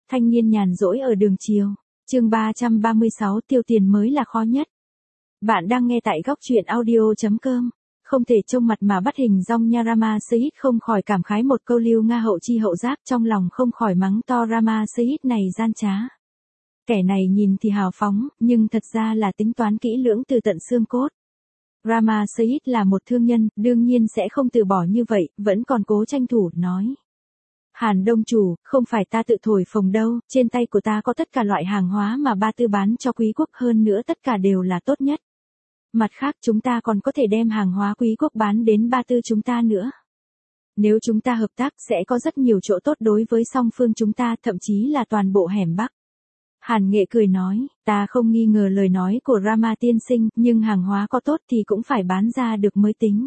Thanh niên nhàn rỗi ở đường chiều. Chương 336 tiêu tiền mới là khó nhất. Bạn đang nghe tại góc truyện audio.com. Không thể trông mặt mà bắt hình dong nha. Rama Sahit không khỏi cảm khái một câu Lưu Nga hậu chi hậu giác, trong lòng không khỏi mắng to Rama Sahit này gian trá. Kẻ này nhìn thì hào phóng, nhưng thật ra là tính toán kỹ lưỡng từ tận xương cốt. Rama Sahit là một thương nhân, đương nhiên sẽ không từ bỏ như vậy, vẫn còn cố tranh thủ, nói. Hàn Đông chủ, không phải ta tự thổi phồng đâu, trên tay của ta có tất cả loại hàng hóa mà Ba Tư bán cho quý quốc, hơn nữa tất cả đều là tốt nhất. Mặt khác chúng ta còn có thể đem hàng hóa quý quốc bán đến Ba Tư chúng ta nữa. Nếu chúng ta hợp tác sẽ có rất nhiều chỗ tốt đối với song phương chúng ta, thậm chí là toàn bộ hẻm Bắc. Hàn Nghệ cười nói, ta không nghi ngờ lời nói của Rama tiên sinh, nhưng hàng hóa có tốt thì cũng phải bán ra được mới tính.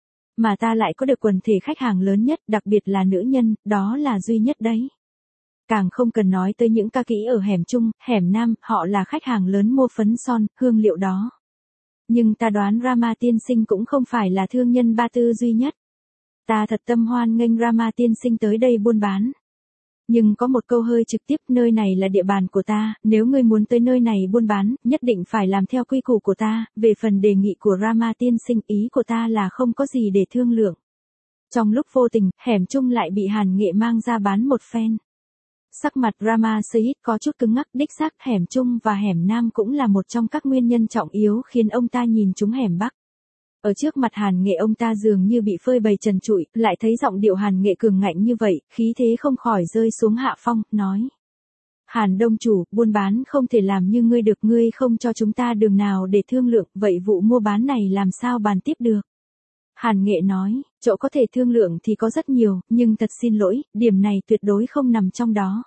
Mà ta lại có được quần thể khách hàng lớn nhất, đặc biệt là nữ nhân, đó là duy nhất đấy. Càng không cần nói tới những ca kỹ ở hẻm Trung, hẻm Nam, họ là khách hàng lớn mua phấn son, hương liệu đó. Nhưng ta đoán Rama tiên sinh cũng không phải là thương nhân Ba Tư duy nhất. Ta thật tâm hoan nghênh Rama tiên sinh tới đây buôn bán. Nhưng có một câu hơi trực tiếp, nơi này là địa bàn của ta, nếu ngươi muốn tới nơi này buôn bán, nhất định phải làm theo quy củ của ta. Về phần đề nghị của Rama tiên sinh, ý của ta là không có gì để thương lượng. Trong lúc vô tình, hẻm Trung lại bị Hàn Nghệ mang ra bán một phen. Sắc mặt Rama Sahit có chút cứng ngắc, đích xác hẻm Trung và hẻm Nam cũng là một trong các nguyên nhân trọng yếu khiến ông ta nhìn trúng hẻm Bắc. Ở trước mặt Hàn Nghệ ông ta dường như bị phơi bày trần trụi, lại thấy giọng điệu Hàn Nghệ cường ngạnh như vậy, khí thế không khỏi rơi xuống hạ phong, nói. Hàn Đông chủ, buôn bán không thể làm như ngươi được, ngươi không cho chúng ta đường nào để thương lượng, vậy vụ mua bán này làm sao bàn tiếp được? Hàn Nghệ nói, chỗ có thể thương lượng thì có rất nhiều, nhưng thật xin lỗi, điểm này tuyệt đối không nằm trong đó.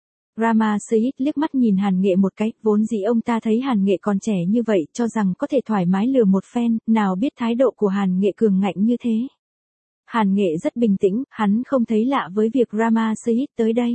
Rama Sahit liếc mắt nhìn Hàn Nghệ một cái, vốn dĩ ông ta thấy Hàn Nghệ còn trẻ như vậy, cho rằng có thể thoải mái lừa một phen, nào biết thái độ của Hàn Nghệ cường ngạnh như thế. Hàn Nghệ rất bình tĩnh, hắn không thấy lạ với việc Rama Sahit tới đây.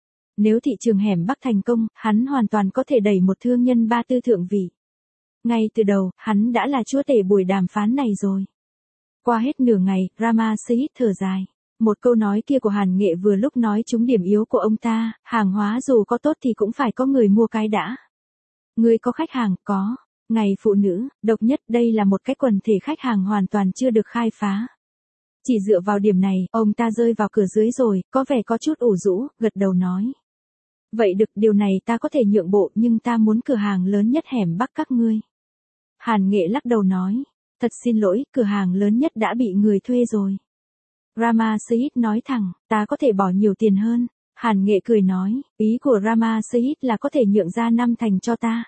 Nếu thị trường hẻm Bắc thành công, hắn hoàn toàn có thể đẩy một thương nhân Ba Tư thượng vị. Ngay từ đầu, hắn đã là chúa tể buổi đàm phán này rồi. Qua hết nửa ngày, Rama Sahit thở dài. Một câu nói kia của Hàn Nghệ vừa lúc nói trúng điểm yếu của ông ta, hàng hóa dù có tốt thì cũng phải có người mua cái đã. Người có khách hàng, có. Ngày phụ nữ, độc nhất, đây là một cái quần thể khách hàng hoàn toàn chưa được khai phá. Chỉ dựa vào điểm này, ông ta rơi vào cửa dưới rồi, có vẻ có chút ủ rũ, gật đầu nói. Vậy được, điều này ta có thể nhượng bộ, nhưng ta muốn cửa hàng lớn nhất hẻm Bắc các ngươi. Hàn Nghệ lắc đầu nói, thật xin lỗi, cửa hàng lớn nhất đã bị người thuê rồi. Rama Sahit nói thẳng, ta có thể bỏ nhiều tiền hơn. Hàn Nghệ cười nói, ý của Rama Sahit là có thể nhượng ra 5 thành cho ta.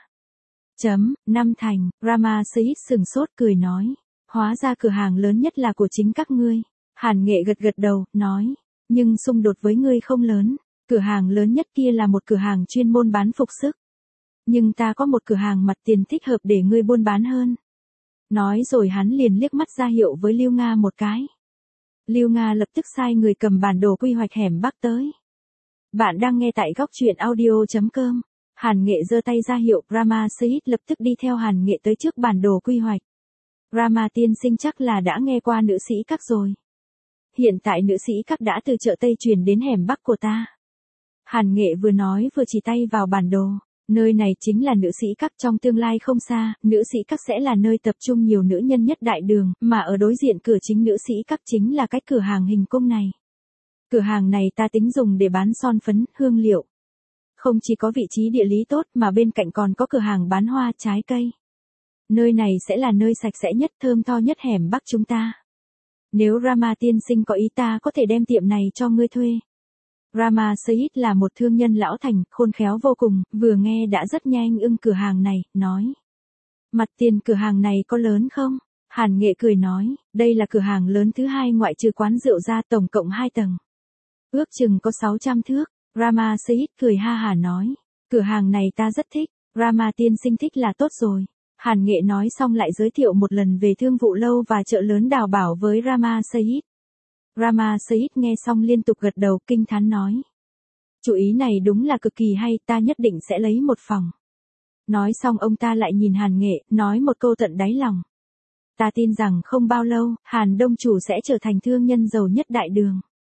5 thành, Rama Sahit sừng sốt cười nói, hóa ra cửa hàng lớn nhất là của chính các ngươi. Hàn Nghệ gật gật đầu, nói, nhưng xung đột với ngươi không lớn, cửa hàng lớn nhất kia là một cửa hàng chuyên môn bán phục sức. Nhưng ta có một cửa hàng mặt tiền thích hợp để ngươi buôn bán hơn. Nói rồi hắn liền liếc mắt ra hiệu với Lưu Nga một cái. Lưu Nga lập tức sai người cầm bản đồ quy hoạch hẻm Bắc tới. Bạn đang nghe tại góc truyện audio.com. Hàn Nghệ giơ tay ra hiệu, Rama Sahit lập tức đi theo Hàn Nghệ tới trước bản đồ quy hoạch. Rama tiên sinh chắc là đã nghe qua nữ sĩ các rồi. Hiện tại nữ sĩ các đã từ chợ Tây chuyển đến hẻm Bắc của ta. Hàn Nghệ vừa nói vừa chỉ tay vào bản đồ. Nơi này chính là nữ sĩ các, trong tương lai không xa, nữ sĩ các sẽ là nơi tập trung nhiều nữ nhân nhất đại đường, mà ở đối diện cửa chính nữ sĩ các chính là cái cửa hàng hình cung này. Cửa hàng này ta tính dùng để bán son phấn, hương liệu. Không chỉ có vị trí địa lý tốt mà bên cạnh còn có cửa hàng bán hoa, trái cây. Nơi này sẽ là nơi sạch sẽ nhất, thơm tho nhất hẻm Bắc chúng ta. Nếu Rama tiên sinh có ý, ta có thể đem tiệm này cho ngươi thuê. Rama Sahit là một thương nhân lão thành, khôn khéo vô cùng, vừa nghe đã rất nhanh ưng cửa hàng này, nói. Mặt tiền cửa hàng này có lớn không? Hàn Nghệ cười nói, đây là cửa hàng lớn thứ hai ngoại trừ quán rượu ra, tổng cộng 2 tầng. Ước chừng có 600 thước. Rama Sahit cười ha hả nói, cửa hàng này ta rất thích, Rama tiên sinh thích là tốt rồi. Hàn Nghệ nói xong lại giới thiệu một lần về thương vụ lâu và chợ lớn Đào Bảo với Rama Sahit. Rama Sahit nghe xong liên tục gật đầu, kinh thán nói. Chủ ý này đúng là cực kỳ hay, ta nhất định sẽ lấy một phòng. Nói xong ông ta lại nhìn Hàn Nghệ, nói một câu tận đáy lòng. Ta tin rằng không bao lâu, Hàn Đông chủ sẽ trở thành thương nhân giàu nhất đại đường.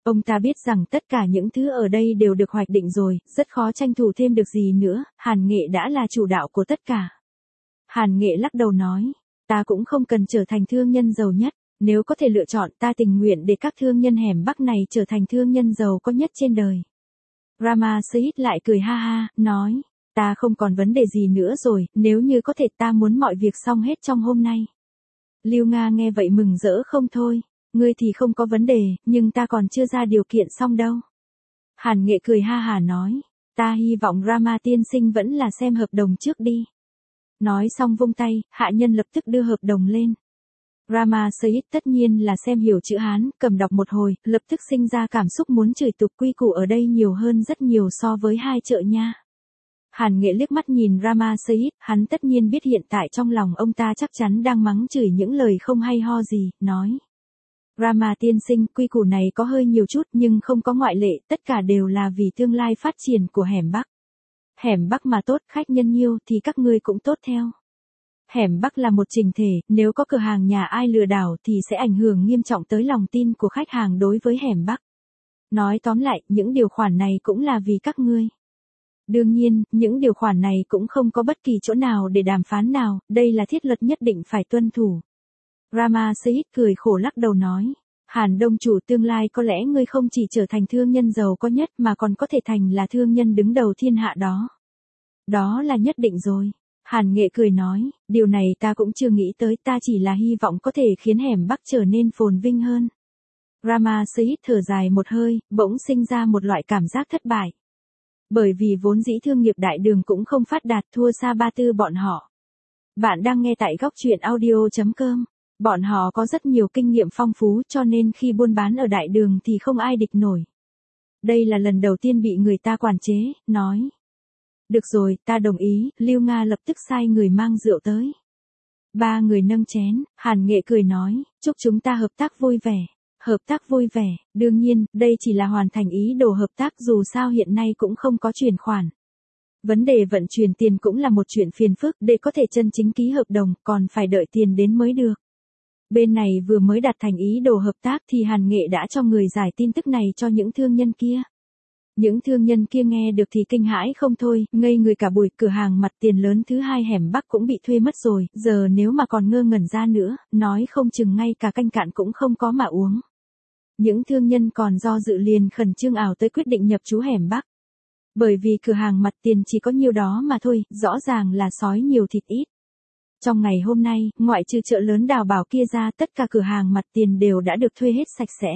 Ông ta biết rằng tất cả những thứ ở đây đều được hoạch định rồi, rất khó tranh thủ thêm được gì nữa, Hàn Nghệ đã là chủ đạo của tất cả. Hàn Nghệ lắc đầu nói, ta cũng không cần trở thành thương nhân giàu nhất, nếu có thể lựa chọn ta tình nguyện để các thương nhân hẻm Bắc này trở thành thương nhân giàu có nhất trên đời. Rama Sahit lại cười ha ha, nói, ta không còn vấn đề gì nữa rồi, nếu như có thể ta muốn mọi việc xong hết trong hôm nay. Lưu Nga nghe vậy mừng rỡ không thôi, ngươi thì không có vấn đề, nhưng ta còn chưa ra điều kiện xong đâu. Hàn Nghệ cười ha hả nói, ta hy vọng Rama tiên sinh vẫn là xem hợp đồng trước đi. Nói xong vung tay, hạ nhân lập tức đưa hợp đồng lên. Rama Sahit tất nhiên là xem hiểu chữ Hán, cầm đọc một hồi, lập tức sinh ra cảm xúc muốn chửi tục quy củ ở đây nhiều hơn rất nhiều so với hai chợ nha. Hàn Nghệ liếc mắt nhìn Rama Sahit, hắn tất nhiên biết hiện tại trong lòng ông ta chắc chắn đang mắng chửi những lời không hay ho gì, nói. Rama tiên sinh, quy củ này có hơi nhiều chút nhưng không có ngoại lệ, tất cả đều là vì tương lai phát triển của hẻm Bắc. Hẻm Bắc mà tốt, khách nhân nhiêu thì các ngươi cũng tốt theo. Hẻm Bắc là một trình thể, nếu có cửa hàng nhà ai lừa đảo thì sẽ ảnh hưởng nghiêm trọng tới lòng tin của khách hàng đối với hẻm Bắc. Nói tóm lại, những điều khoản này cũng là vì các ngươi. Đương nhiên, những điều khoản này cũng không có bất kỳ chỗ nào để đàm phán nào, đây là thiết luật nhất định phải tuân thủ. Rama Sahit cười khổ lắc đầu nói, Hàn Đông chủ tương lai có lẽ ngươi không chỉ trở thành thương nhân giàu có nhất mà còn có thể thành là thương nhân đứng đầu thiên hạ đó. Đó là nhất định rồi. Hàn Nghệ cười nói, điều này ta cũng chưa nghĩ tới, ta chỉ là hy vọng có thể khiến hẻm Bắc trở nên phồn vinh hơn. Rama Sahit thở dài một hơi, bỗng sinh ra một loại cảm giác thất bại. Bởi vì vốn dĩ thương nghiệp đại đường cũng không phát đạt thua xa Ba Tư bọn họ. Bạn đang nghe tại góc truyện audio.com. Bọn họ có rất nhiều kinh nghiệm phong phú cho nên khi buôn bán ở đại đường thì không ai địch nổi. Đây là lần đầu tiên bị người ta quản chế, nói. Được rồi, ta đồng ý, Lưu Nga lập tức sai người mang rượu tới. Ba người nâng chén, Hàn Nghệ cười nói, chúc chúng ta hợp tác vui vẻ. Hợp tác vui vẻ, đương nhiên, đây chỉ là hoàn thành ý đồ hợp tác dù sao hiện nay cũng không có chuyển khoản. Vấn đề vận chuyển tiền cũng là một chuyện phiền phức, để có thể chân chính ký hợp đồng, còn phải đợi tiền đến mới được. Bên này vừa mới đạt thành ý đồ hợp tác thì Hàn Nghệ đã cho người giải tin tức này cho những thương nhân kia. Những thương nhân kia nghe được thì kinh hãi không thôi, ngây người cả buổi, cửa hàng mặt tiền lớn thứ hai hẻm Bắc cũng bị thuê mất rồi, giờ nếu mà còn ngơ ngẩn ra nữa, nói không chừng ngay cả canh cạn cũng không có mà uống. Những thương nhân còn do dự liền khẩn trương ảo tới quyết định nhập trú hẻm Bắc. Bởi vì cửa hàng mặt tiền chỉ có nhiêu đó mà thôi, rõ ràng là sói nhiều thịt ít. Trong ngày hôm nay, ngoại trừ chợ lớn Đào Bảo kia ra, tất cả cửa hàng mặt tiền đều đã được thuê hết sạch sẽ.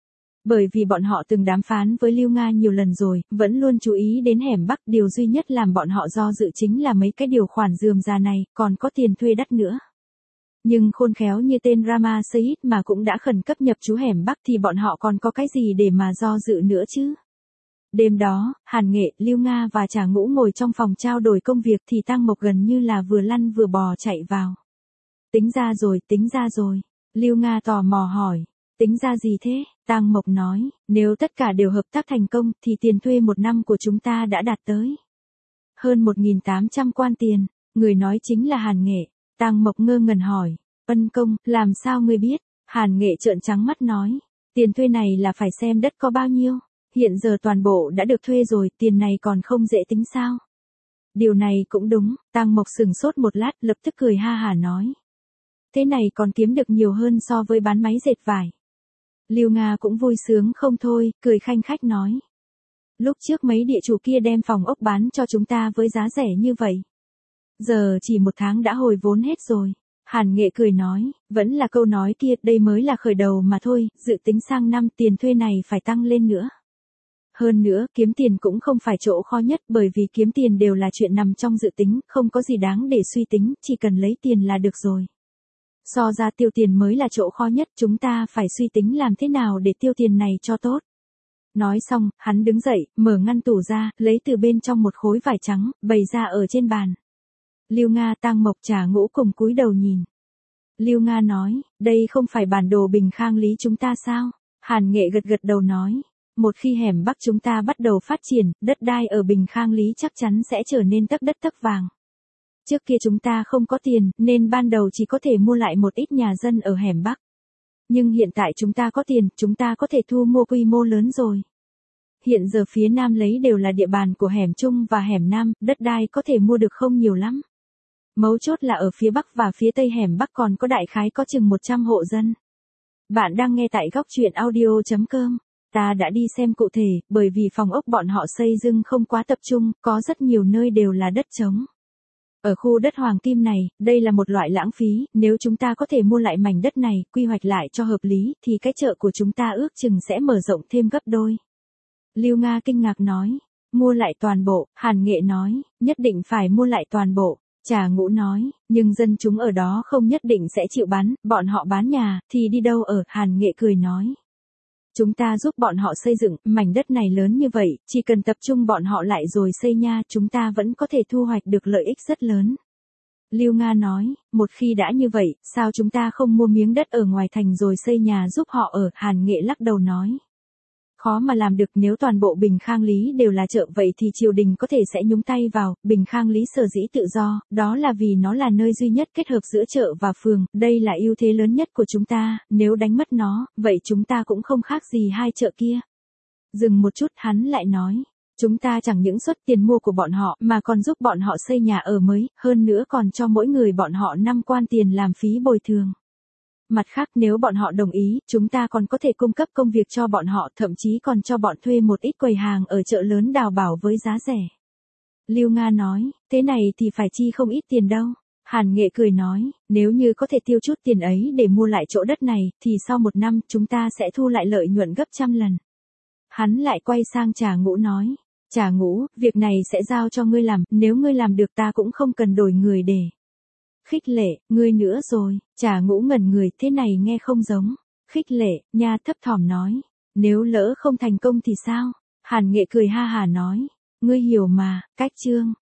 Bởi vì bọn họ từng đàm phán với Lưu Nga nhiều lần rồi, vẫn luôn chú ý đến hẻm Bắc, điều duy nhất làm bọn họ do dự chính là mấy cái điều khoản rườm rà này, còn có tiền thuê đắt nữa. Nhưng khôn khéo như tên Rama Sahit mà cũng đã khẩn cấp nhập trú hẻm Bắc thì bọn họ còn có cái gì để mà do dự nữa chứ. Đêm đó, Hàn Nghệ, Lưu Nga và Trà Ngũ ngồi trong phòng trao đổi công việc thì Tăng Mộc gần như là vừa lăn vừa bò chạy vào. Tính ra rồi. Lưu Nga tò mò hỏi. Tính ra gì thế? Tăng Mộc nói, nếu tất cả đều hợp tác thành công thì tiền thuê một năm của chúng ta đã đạt tới hơn 1.800 quan tiền. Người nói chính là Hàn Nghệ. Tăng Mộc ngơ ngẩn hỏi, Ân công, làm sao ngươi biết? Hàn Nghệ trợn trắng mắt nói, tiền thuê này là phải xem đất có bao nhiêu. Hiện giờ toàn bộ đã được thuê rồi, tiền này còn không dễ tính sao? Điều này cũng đúng, Tăng Mộc sừng sốt một lát, lập tức cười ha hả nói. Thế này còn kiếm được nhiều hơn so với bán máy dệt vải. Lưu Nga cũng vui sướng không thôi, cười khanh khách nói. Lúc trước mấy địa chủ kia đem phòng ốc bán cho chúng ta với giá rẻ như vậy. Giờ chỉ một tháng đã hồi vốn hết rồi. Hàn Nghệ cười nói, vẫn là câu nói kia, đây mới là khởi đầu mà thôi, dự tính sang năm tiền thuê này phải tăng lên nữa. Hơn nữa, kiếm tiền cũng không phải chỗ khó nhất bởi vì kiếm tiền đều là chuyện nằm trong dự tính, không có gì đáng để suy tính, chỉ cần lấy tiền là được rồi. So ra tiêu tiền mới là chỗ khó nhất, chúng ta phải suy tính làm thế nào để tiêu tiền này cho tốt. Nói xong, hắn đứng dậy, mở ngăn tủ ra, lấy từ bên trong một khối vải trắng, bày ra ở trên bàn. Lưu Nga, Tăng Mộc, Trà Ngũ cùng cúi đầu nhìn. Lưu Nga nói, đây không phải bản đồ Bình Khang Lý chúng ta sao? Hàn Nghệ gật gật đầu nói, một khi hẻm Bắc chúng ta bắt đầu phát triển, đất đai ở Bình Khang Lý chắc chắn sẽ trở nên tấc đất tấc vàng. Trước kia chúng ta không có tiền, nên ban đầu chỉ có thể mua lại một ít nhà dân ở hẻm Bắc. Nhưng hiện tại chúng ta có tiền, chúng ta có thể thu mua quy mô lớn rồi. Hiện giờ phía Nam lấy đều là địa bàn của hẻm Trung và hẻm Nam, đất đai có thể mua được không nhiều lắm. Mấu chốt là ở phía Bắc và phía Tây hẻm Bắc còn có đại khái có chừng 100 hộ dân. Bạn đang nghe tại góc chuyện audio.com. Ta đã đi xem cụ thể, bởi vì phòng ốc bọn họ xây dựng không quá tập trung, có rất nhiều nơi đều là đất trống. Ở khu đất Hoàng Kim này, đây là một loại lãng phí, nếu chúng ta có thể mua lại mảnh đất này, quy hoạch lại cho hợp lý, thì cái chợ của chúng ta ước chừng sẽ mở rộng thêm gấp đôi. Lưu Nga kinh ngạc nói, mua lại toàn bộ, Hàn Nghệ nói, nhất định phải mua lại toàn bộ. Trà Ngũ nói, nhưng dân chúng ở đó không nhất định sẽ chịu bán, bọn họ bán nhà, thì đi đâu ở, Hàn Nghệ cười nói. Chúng ta giúp bọn họ xây dựng, mảnh đất này lớn như vậy, chỉ cần tập trung bọn họ lại rồi xây nha, chúng ta vẫn có thể thu hoạch được lợi ích rất lớn. Lưu Nga nói, một khi đã như vậy, sao chúng ta không mua miếng đất ở ngoài thành rồi xây nhà giúp họ ở, Hàn Nghệ lắc đầu nói. Khó mà làm được, nếu toàn bộ Bình Khang Lý đều là chợ vậy thì triều đình có thể sẽ nhúng tay vào. Bình Khang Lý sở dĩ tự do, đó là vì nó là nơi duy nhất kết hợp giữa chợ và phường, đây là ưu thế lớn nhất của chúng ta, nếu đánh mất nó, vậy chúng ta cũng không khác gì hai chợ kia. Dừng một chút, hắn lại nói, chúng ta chẳng những xuất tiền mua của bọn họ mà còn giúp bọn họ xây nhà ở mới, hơn nữa còn cho mỗi người bọn họ 5 quan tiền làm phí bồi thường. Mặt khác nếu bọn họ đồng ý, chúng ta còn có thể cung cấp công việc cho bọn họ, thậm chí còn cho bọn thuê một ít quầy hàng ở chợ lớn đào bảo với giá rẻ. Lưu Nga nói, thế này thì phải chi không ít tiền đâu. Hàn Nghệ cười nói, nếu như có thể tiêu chút tiền ấy để mua lại chỗ đất này, thì sau 1 năm chúng ta sẽ thu lại lợi nhuận gấp 100 lần. Hắn lại quay sang Trà Ngũ nói, Trà Ngũ, việc này sẽ giao cho ngươi làm, nếu ngươi làm được ta cũng không cần đổi người để. Khích Lệ, ngươi nữa rồi, Trà Ngũ ngẩn người, thế này nghe không giống. Khích Lệ, nha, thấp thỏm nói, nếu lỡ không thành công thì sao? Hàn Nghệ cười ha hà nói, ngươi hiểu mà, cách chương.